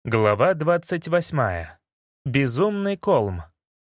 Глава 28. Безумный Колм.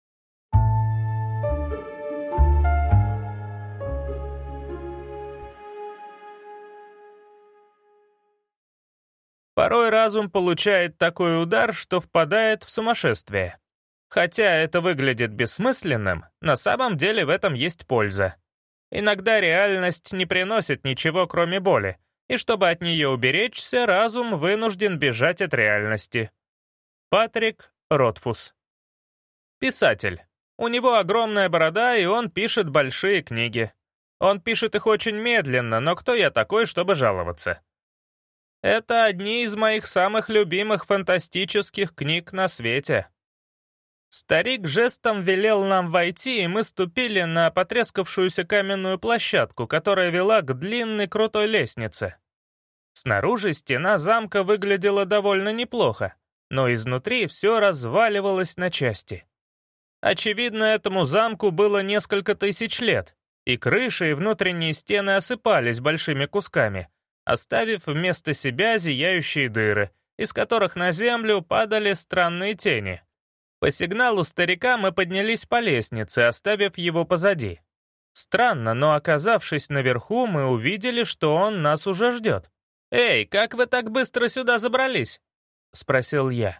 Порой разум получает такой удар, что впадает в сумасшествие. Хотя это выглядит бессмысленным, на самом деле в этом есть польза. Иногда реальность не приносит ничего, кроме боли, и чтобы от нее уберечься, разум вынужден бежать от реальности. Патрик Ротфус. Писатель. У него огромная борода, и он пишет большие книги. Он пишет их очень медленно, но кто я такой, чтобы жаловаться? Это одни из моих самых любимых фантастических книг на свете. Старик жестом велел нам войти, и мы ступили на потрескавшуюся каменную площадку, которая вела к длинной крутой лестнице. Снаружи стена замка выглядела довольно неплохо, но изнутри все разваливалось на части. Очевидно, этому замку было несколько тысяч лет, и крыши и внутренние стены осыпались большими кусками, оставив вместо себя зияющие дыры, из которых на землю падали странные тени. По сигналу старика мы поднялись по лестнице, оставив его позади. Странно, но оказавшись наверху, мы увидели, что он нас уже ждет. «Эй, как вы так быстро сюда забрались?» — спросил я.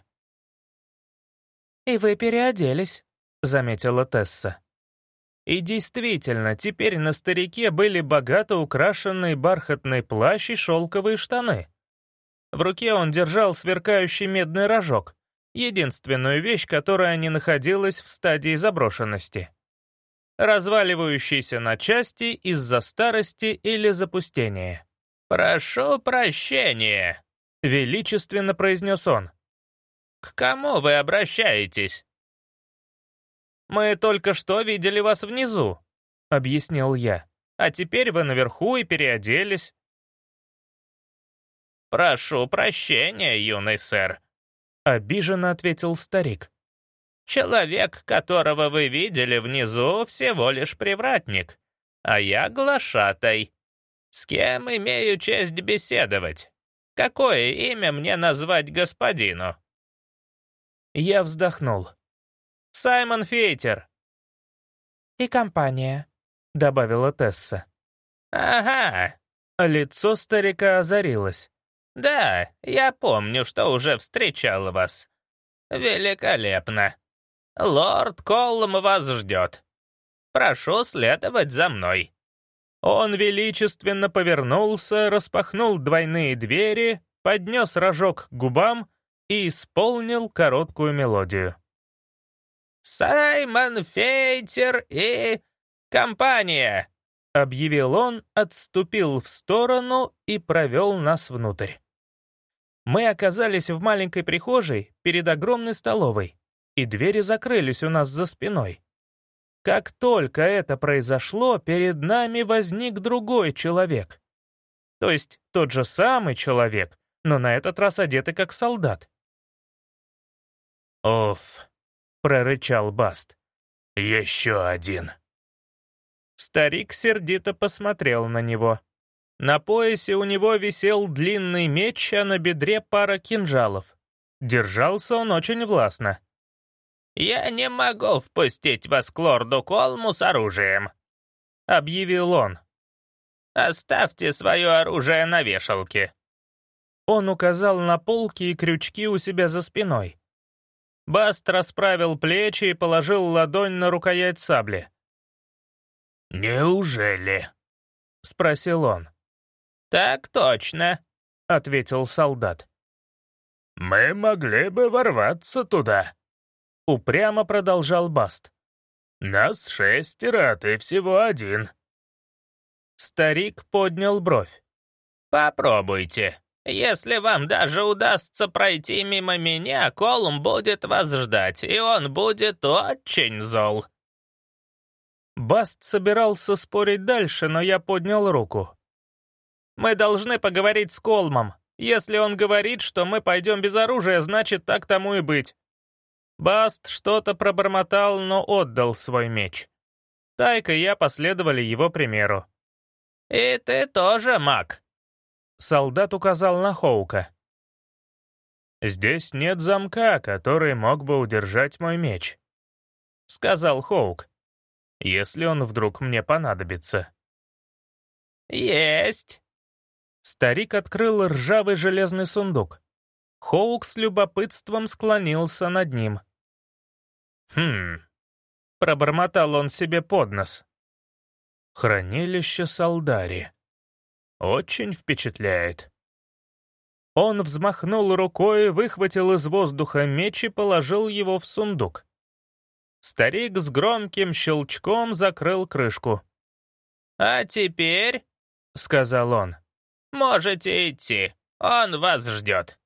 «И вы переоделись», — заметила Тесса. И действительно, теперь на старике были богато украшенный бархатный плащ и шелковые штаны. В руке он держал сверкающий медный рожок, единственную вещь, которая не находилась в стадии заброшенности. Разваливающийся на части из-за старости или запустения. «Прошу прощения», — величественно произнес он. «К кому вы обращаетесь?» «Мы только что видели вас внизу», — объяснил я. «А теперь вы наверху и переоделись». «Прошу прощения, юный сэр», — обиженно ответил старик. «Человек, которого вы видели внизу, всего лишь привратник, а я глашатай. С кем имею честь беседовать? Какое имя мне назвать господину?» Я вздохнул. «Саймон Фейтер». «И компания», — добавила Тесса. «Ага». Лицо старика озарилось. «Да, я помню, что уже встречал вас. Великолепно. Лорд Колм вас ждет. Прошу следовать за мной». Он величественно повернулся, распахнул двойные двери, поднес рожок к губам и исполнил короткую мелодию. «Саймон Фейтер и компания», — объявил он, отступил в сторону и провел нас внутрь. Мы оказались в маленькой прихожей перед огромной столовой, и двери закрылись у нас за спиной. Как только это произошло, перед нами возник другой человек. То есть тот же самый человек, но на этот раз одетый как солдат. «Уф», — прорычал Баст. «Еще один». Старик сердито посмотрел на него. На поясе у него висел длинный меч, а на бедре пара кинжалов. Держался он очень властно. «Я не могу впустить вас к лорду Колму с оружием», — объявил он. «Оставьте свое оружие на вешалке». Он указал на полки и крючки у себя за спиной. Баст расправил плечи и положил ладонь на рукоять сабли. «Неужели?» — спросил он. «Так точно», — ответил солдат. «Мы могли бы ворваться туда», — упрямо продолжал Баст. «Нас 6, а ты всего 1». Старик поднял бровь. «Попробуйте. Если вам даже удастся пройти мимо меня, Колм будет вас ждать, и он будет очень зол». Баст собирался спорить дальше, но я поднял руку. «Мы должны поговорить с Колмом. Если он говорит, что мы пойдем без оружия, значит, так тому и быть». Баст что-то пробормотал, но отдал свой меч. Тайк и я последовали его примеру. «И ты тоже маг», — солдат указал на Хоука. «Здесь нет замка, который мог бы удержать мой меч», — сказал Хоук, «если он вдруг мне понадобится». «Есть!» Старик открыл ржавый железный сундук. Хоук с любопытством склонился над ним. «Хм...» — пробормотал он себе под нос. «Хранилище Салдари. Очень впечатляет». Он взмахнул рукой, выхватил из воздуха меч и положил его в сундук. Старик с громким щелчком закрыл крышку. «А теперь, — сказал он, — можете идти, он вас ждет».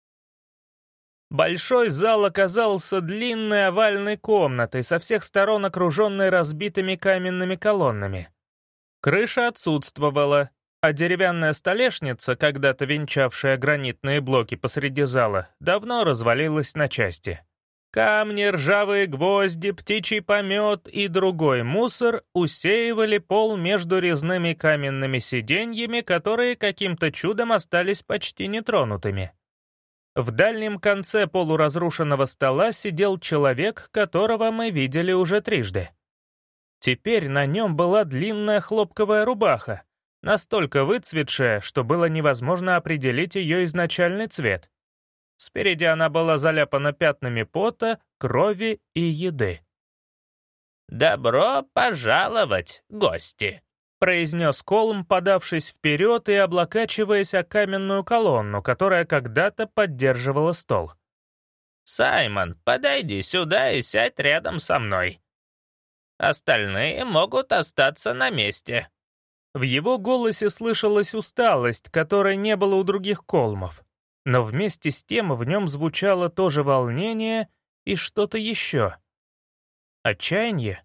большой зал оказался длинной овальной комнатой, со всех сторон окруженной разбитыми каменными колоннами. Крыша отсутствовала, а деревянная столешница, когда-то венчавшая гранитные блоки посреди зала, давно развалилась на части. Камни, ржавые гвозди, птичий помет и другой мусор усеивали пол между резными каменными сиденьями, которые каким-то чудом остались почти нетронутыми. В дальнем конце полуразрушенного стола сидел человек, которого мы видели уже трижды. Теперь на нем была длинная хлопковая рубаха, настолько выцветшая, что было невозможно определить ее изначальный цвет. Спереди она была заляпана пятнами пота, крови и еды. «Добро пожаловать, гости!» — произнес Колм, подавшись вперед и облокачиваясь о каменную колонну, которая когда-то поддерживала стол. «Саймон, подойди сюда и сядь рядом со мной. Остальные могут остаться на месте». В его голосе слышалась усталость, которой не было у других Колмов, но вместе с тем в нем звучало тоже волнение и что-то еще. Отчаяние?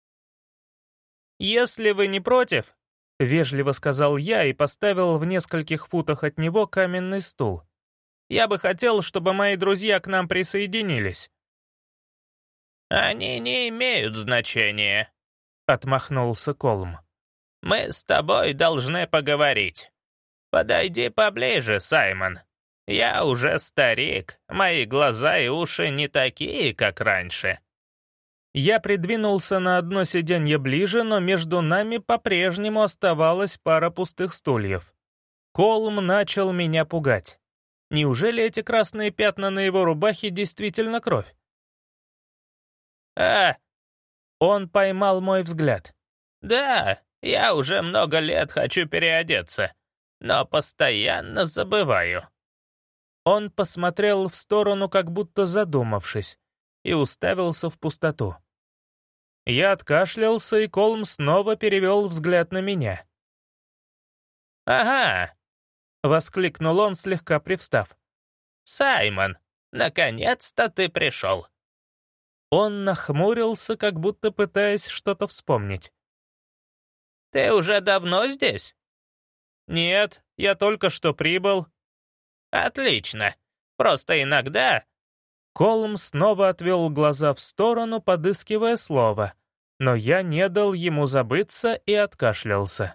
«Если вы не против», — вежливо сказал я и поставил в нескольких футах от него каменный стул, «я бы хотел, чтобы мои друзья к нам присоединились». «Они не имеют значения», — отмахнулся Колм. «Мы с тобой должны поговорить. Подойди поближе, Саймон. Я уже старик, мои глаза и уши не такие, как раньше». Я придвинулся на одно сиденье ближе, но между нами по-прежнему оставалась пара пустых стульев. Колм начал меня пугать. Неужели эти красные пятна на его рубахе действительно кровь? Он поймал мой взгляд. «Да, я уже много лет хочу переодеться, но постоянно забываю». Он посмотрел в сторону, как будто задумавшись, и уставился в пустоту. Я откашлялся, и Колм снова перевел взгляд на меня. «Ага!» — воскликнул он, слегка привстав. «Саймон, наконец-то ты пришел!» Он нахмурился, как будто пытаясь что-то вспомнить. «Ты уже давно здесь?» «Нет, я только что прибыл». «Отлично. Просто иногда...» Колм снова отвел глаза в сторону, подыскивая слово, но я не дал ему забыться и откашлялся.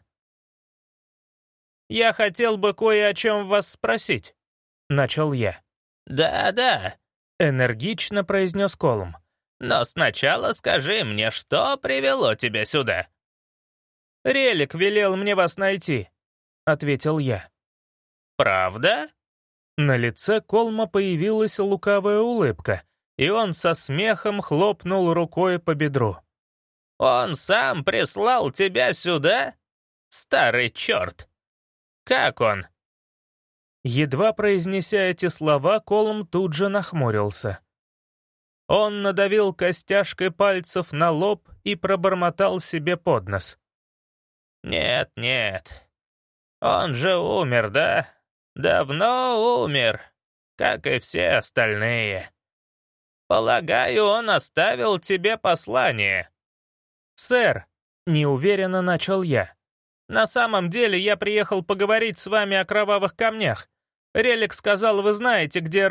«Я хотел бы кое о чем вас спросить», — начал я. «Да-да», — энергично произнес Колм. «Но сначала скажи мне, что привело тебя сюда?» «Релик велел мне вас найти», — ответил я. «Правда?» На лице Колма появилась лукавая улыбка, и он со смехом хлопнул рукой по бедру. «Он сам прислал тебя сюда? Старый черт! Как он?» Едва произнеся эти слова, Колм тут же нахмурился. Он надавил костяшкой пальцев на лоб и пробормотал себе под нос. «Нет, нет. Он же умер, да? Давно умер, как и все остальные. Полагаю, он оставил тебе послание». «Сэр», — неуверенно начал я, — «на самом деле я приехал поговорить с вами о кровавых камнях. Релик сказал, вы знаете, где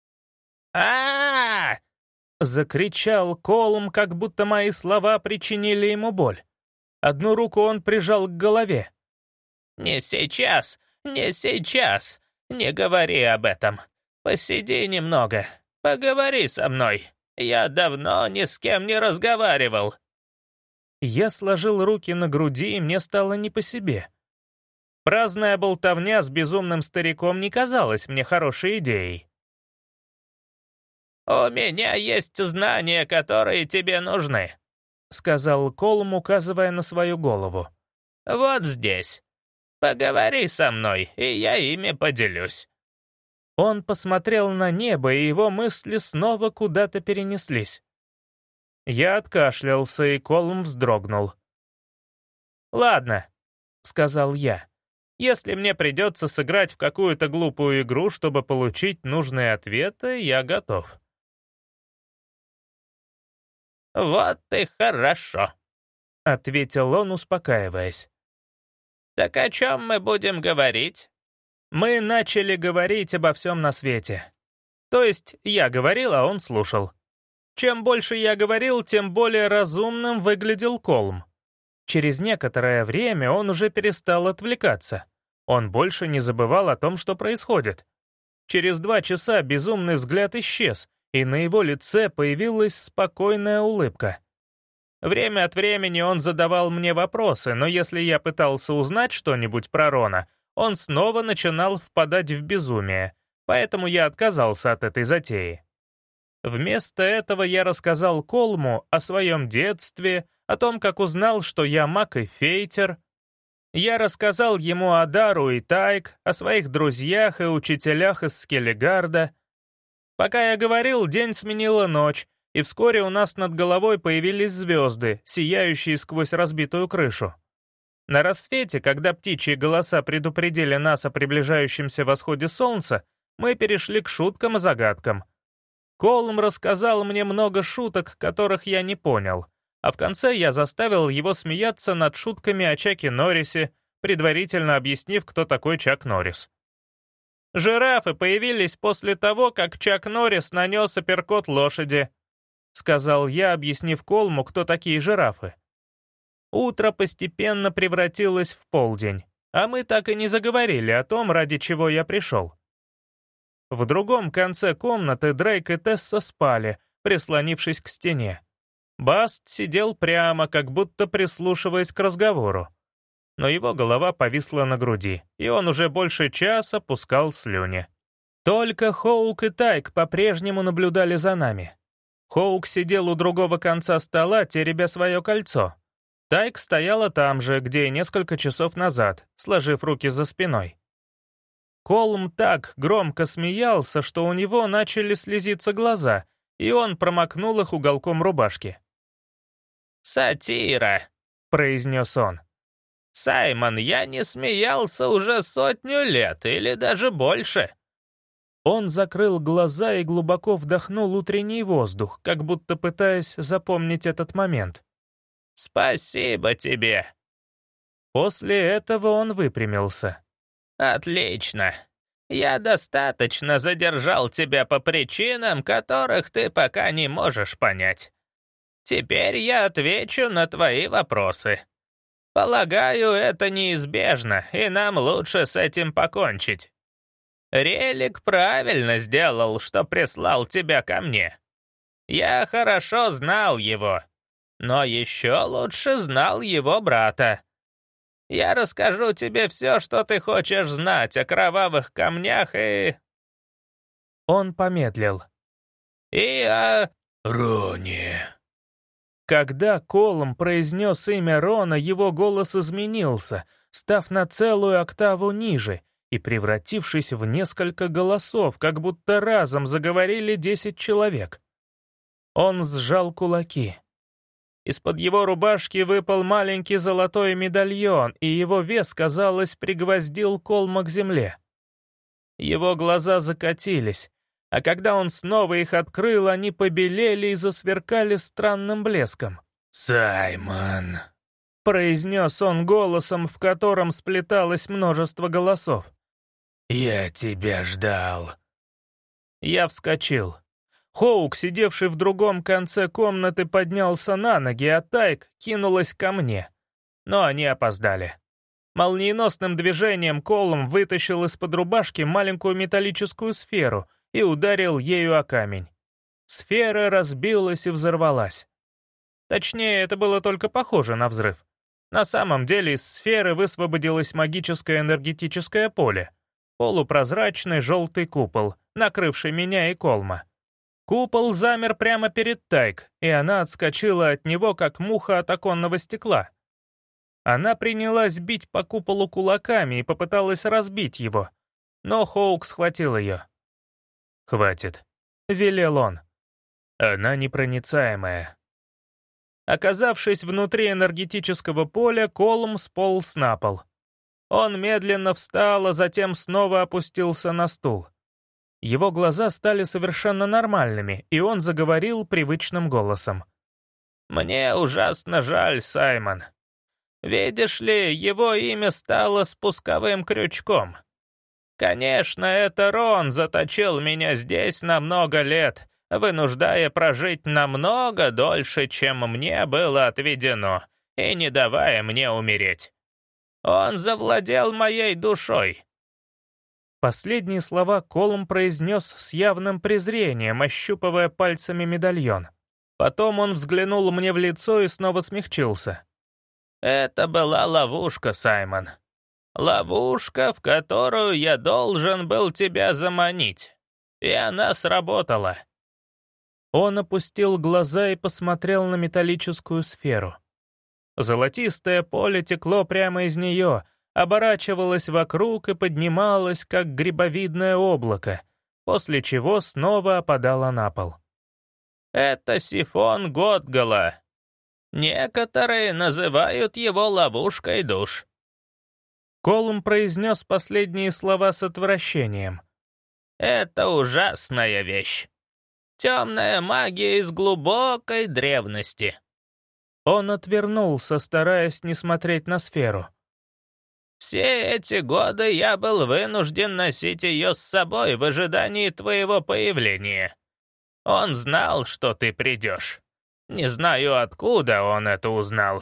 а закричал Колм, как будто мои слова причинили ему боль. Одну руку он прижал к голове. «Не сейчас, не сейчас, не говори об этом. посиди немного, поговори со мной. Я давно ни с кем не разговаривал». Я сложил руки на груди, и мне стало не по себе. Праздная болтовня с безумным стариком не казалась мне хорошей идеей. «У меня есть знания, которые тебе нужны», — сказал Колум, указывая на свою голову. «Вот здесь. Поговори со мной, и я ими поделюсь». Он посмотрел на небо, и его мысли снова куда-то перенеслись. Я откашлялся, и Колум вздрогнул. «Ладно», — сказал я. «Если мне придется сыграть в какую-то глупую игру, чтобы получить нужные ответы, я готов». «Вот и хорошо», — ответил он, успокаиваясь. «Так о чем мы будем говорить?» Мы начали говорить обо всем на свете. То есть я говорил, а он слушал. Чем больше я говорил, тем более разумным выглядел Колум. Через некоторое время он уже перестал отвлекаться. Он больше не забывал о том, что происходит. Через 2 часа безумный взгляд исчез, и на его лице появилась спокойная улыбка. Время от времени он задавал мне вопросы, но если я пытался узнать что-нибудь про Рона, он снова начинал впадать в безумие, поэтому я отказался от этой затеи. Вместо этого я рассказал Колуму о своем детстве, о том, как узнал, что я маг и фейтер. Я рассказал ему о Дару и Тайк, о своих друзьях и учителях из Скеллигарда. Пока я говорил, день сменила ночь, и вскоре у нас над головой появились звезды, сияющие сквозь разбитую крышу. На рассвете, когда птичьи голоса предупредили нас о приближающемся восходе солнца, мы перешли к шуткам и загадкам. Колум рассказал мне много шуток, которых я не понял, а в конце я заставил его смеяться над шутками о Чаке Норрисе, предварительно объяснив, кто такой Чак Норрис. «Жирафы появились после того, как Чак Норрис нанес апперкот лошади», — сказал я, объяснив Колуму, кто такие жирафы. Утро постепенно превратилось в полдень, а мы так и не заговорили о том, ради чего я пришел. В другом конце комнаты Дрейк и Тесса спали, прислонившись к стене. Баст сидел прямо, как будто прислушиваясь к разговору. Но его голова повисла на груди, и он уже больше часа пускал слюни. Только Хоук и Тайк по-прежнему наблюдали за нами. Хоук сидел у другого конца стола, теребя свое кольцо. Тайк стояла там же, где и несколько часов назад, сложив руки за спиной. Колум так громко смеялся, что у него начали слезиться глаза, и он промокнул их уголком рубашки. «Сатира», — произнес он. «Саймон, я не смеялся уже 100 лет, или даже больше». Он закрыл глаза и глубоко вдохнул утренний воздух, как будто пытаясь запомнить этот момент. «Спасибо тебе». После этого он выпрямился. «Отлично. Я достаточно задержал тебя по причинам, которых ты пока не можешь понять. Теперь я отвечу на твои вопросы. Полагаю, это неизбежно, и нам лучше с этим покончить. Релик правильно сделал, что прислал тебя ко мне. Я хорошо знал его, но еще лучше знал его брата. Я расскажу тебе все, что ты хочешь знать о кровавых камнях и...» Он помедлил. «И о... Роне». Когда Колум произнес имя Рона, его голос изменился, став на целую октаву ниже и превратившись в несколько голосов, как будто разом заговорили 10 человек. Он сжал кулаки. Из-под его рубашки выпал маленький золотой медальон, и его вес, казалось, пригвоздил Колума к земле. Его глаза закатились, а когда он снова их открыл, они побелели и засверкали странным блеском. «Саймон», — произнес он голосом, в котором сплеталось множество голосов. «я тебя ждал». Я вскочил. Хоук, сидевший в другом конце комнаты, поднялся на ноги, а Тайк кинулась ко мне. Но они опоздали. Молниеносным движением Колум вытащил из-под рубашки маленькую металлическую сферу и ударил ею о камень. Сфера разбилась и взорвалась. Точнее, это было только похоже на взрыв. На самом деле из сферы высвободилось магическое энергетическое поле, полупрозрачный желтый купол, накрывший меня и Колма. Купол замер прямо перед Тайк, и она отскочила от него, как муха от оконного стекла. Она принялась бить по куполу кулаками и попыталась разбить его, но Хоук схватил ее. «Хватит», — велел он. «Она непроницаемая». Оказавшись внутри энергетического поля, Колм сполз на пол. Он медленно встал, а затем снова опустился на стул. Его глаза стали совершенно нормальными, и он заговорил привычным голосом. «Мне ужасно жаль, Саймон. Видишь ли, его имя стало спусковым крючком. Конечно, это Рон заточил меня здесь на много лет, вынуждая прожить намного дольше, чем мне было отведено, и не давая мне умереть. Он завладел моей душой». Последние слова Колм произнес с явным презрением, ощупывая пальцами медальон. Потом он взглянул мне в лицо и снова смягчился. «Это была ловушка, Саймон. Ловушка, в которую я должен был тебя заманить. И она сработала». Он опустил глаза и посмотрел на металлическую сферу. Золотистое поле текло прямо из нее, оборачивалось вокруг и поднималось, как грибовидное облако, после чего снова опадало на пол. «Это сифон Готгала. Некоторые называют его ловушкой душ». Колм произнес последние слова с отвращением. «Это ужасная вещь. Темная магия из глубокой древности». Он отвернулся, стараясь не смотреть на сферу. «Все эти годы я был вынужден носить ее с собой в ожидании твоего появления. Он знал, что ты придешь. Не знаю, откуда он это узнал».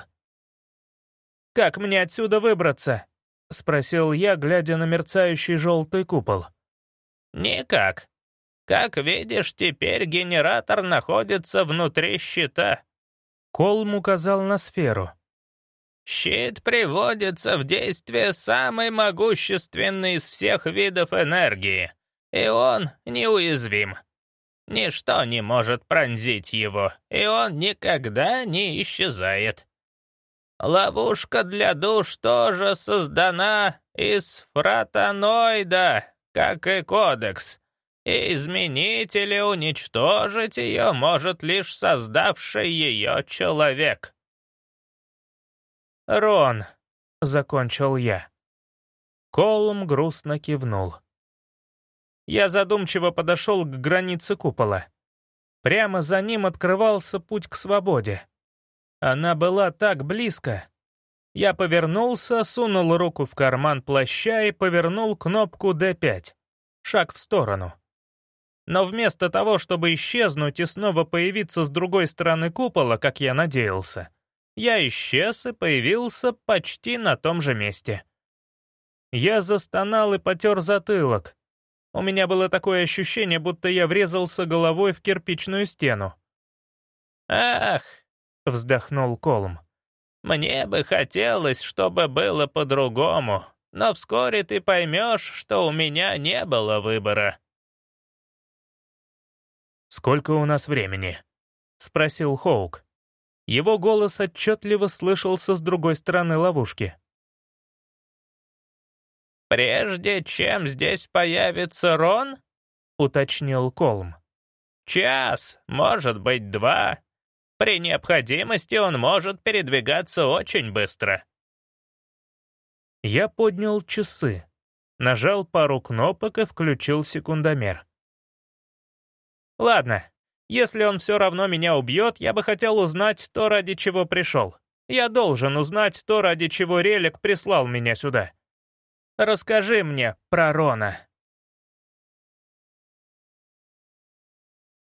«Как мне отсюда выбраться?» — спросил я, глядя на мерцающий желтый купол. «Никак. Как видишь, теперь генератор находится внутри щита». Колм указал на сферу. «Щит приводится в действие самый могущественный из всех видов энергии, и он неуязвим. Ничто не может пронзить его, и он никогда не исчезает. Ловушка для душ тоже создана из фротоноида, как и кодекс, и изменить или уничтожить ее может лишь создавший ее человек». «Рон», — закончил я. Колм грустно кивнул. Я задумчиво подошел к границе купола. Прямо за ним открывался путь к свободе. Она была так близко. Я повернулся, сунул руку в карман плаща и повернул кнопку D5. Шаг в сторону. Но вместо того, чтобы исчезнуть и снова появиться с другой стороны купола, как я надеялся, я исчез и появился почти на том же месте. Я застонал и потер затылок. У меня было такое ощущение, будто я врезался головой в кирпичную стену. «Ах!» — вздохнул Колм. «Мне бы хотелось, чтобы было по-другому, но вскоре ты поймешь, что у меня не было выбора». «Сколько у нас времени?» — спросил Хоук. Его голос отчетливо слышался с другой стороны ловушки. «Прежде чем здесь появится Рон?» — уточнил Колм. «Час, может быть, 2. При необходимости он может передвигаться очень быстро». Я поднял часы, нажал пару кнопок и включил секундомер. «Ладно, если он все равно меня убьет, я бы хотел узнать то, ради чего пришел. Я должен узнать то, ради чего Релик прислал меня сюда. Расскажи мне про Рона».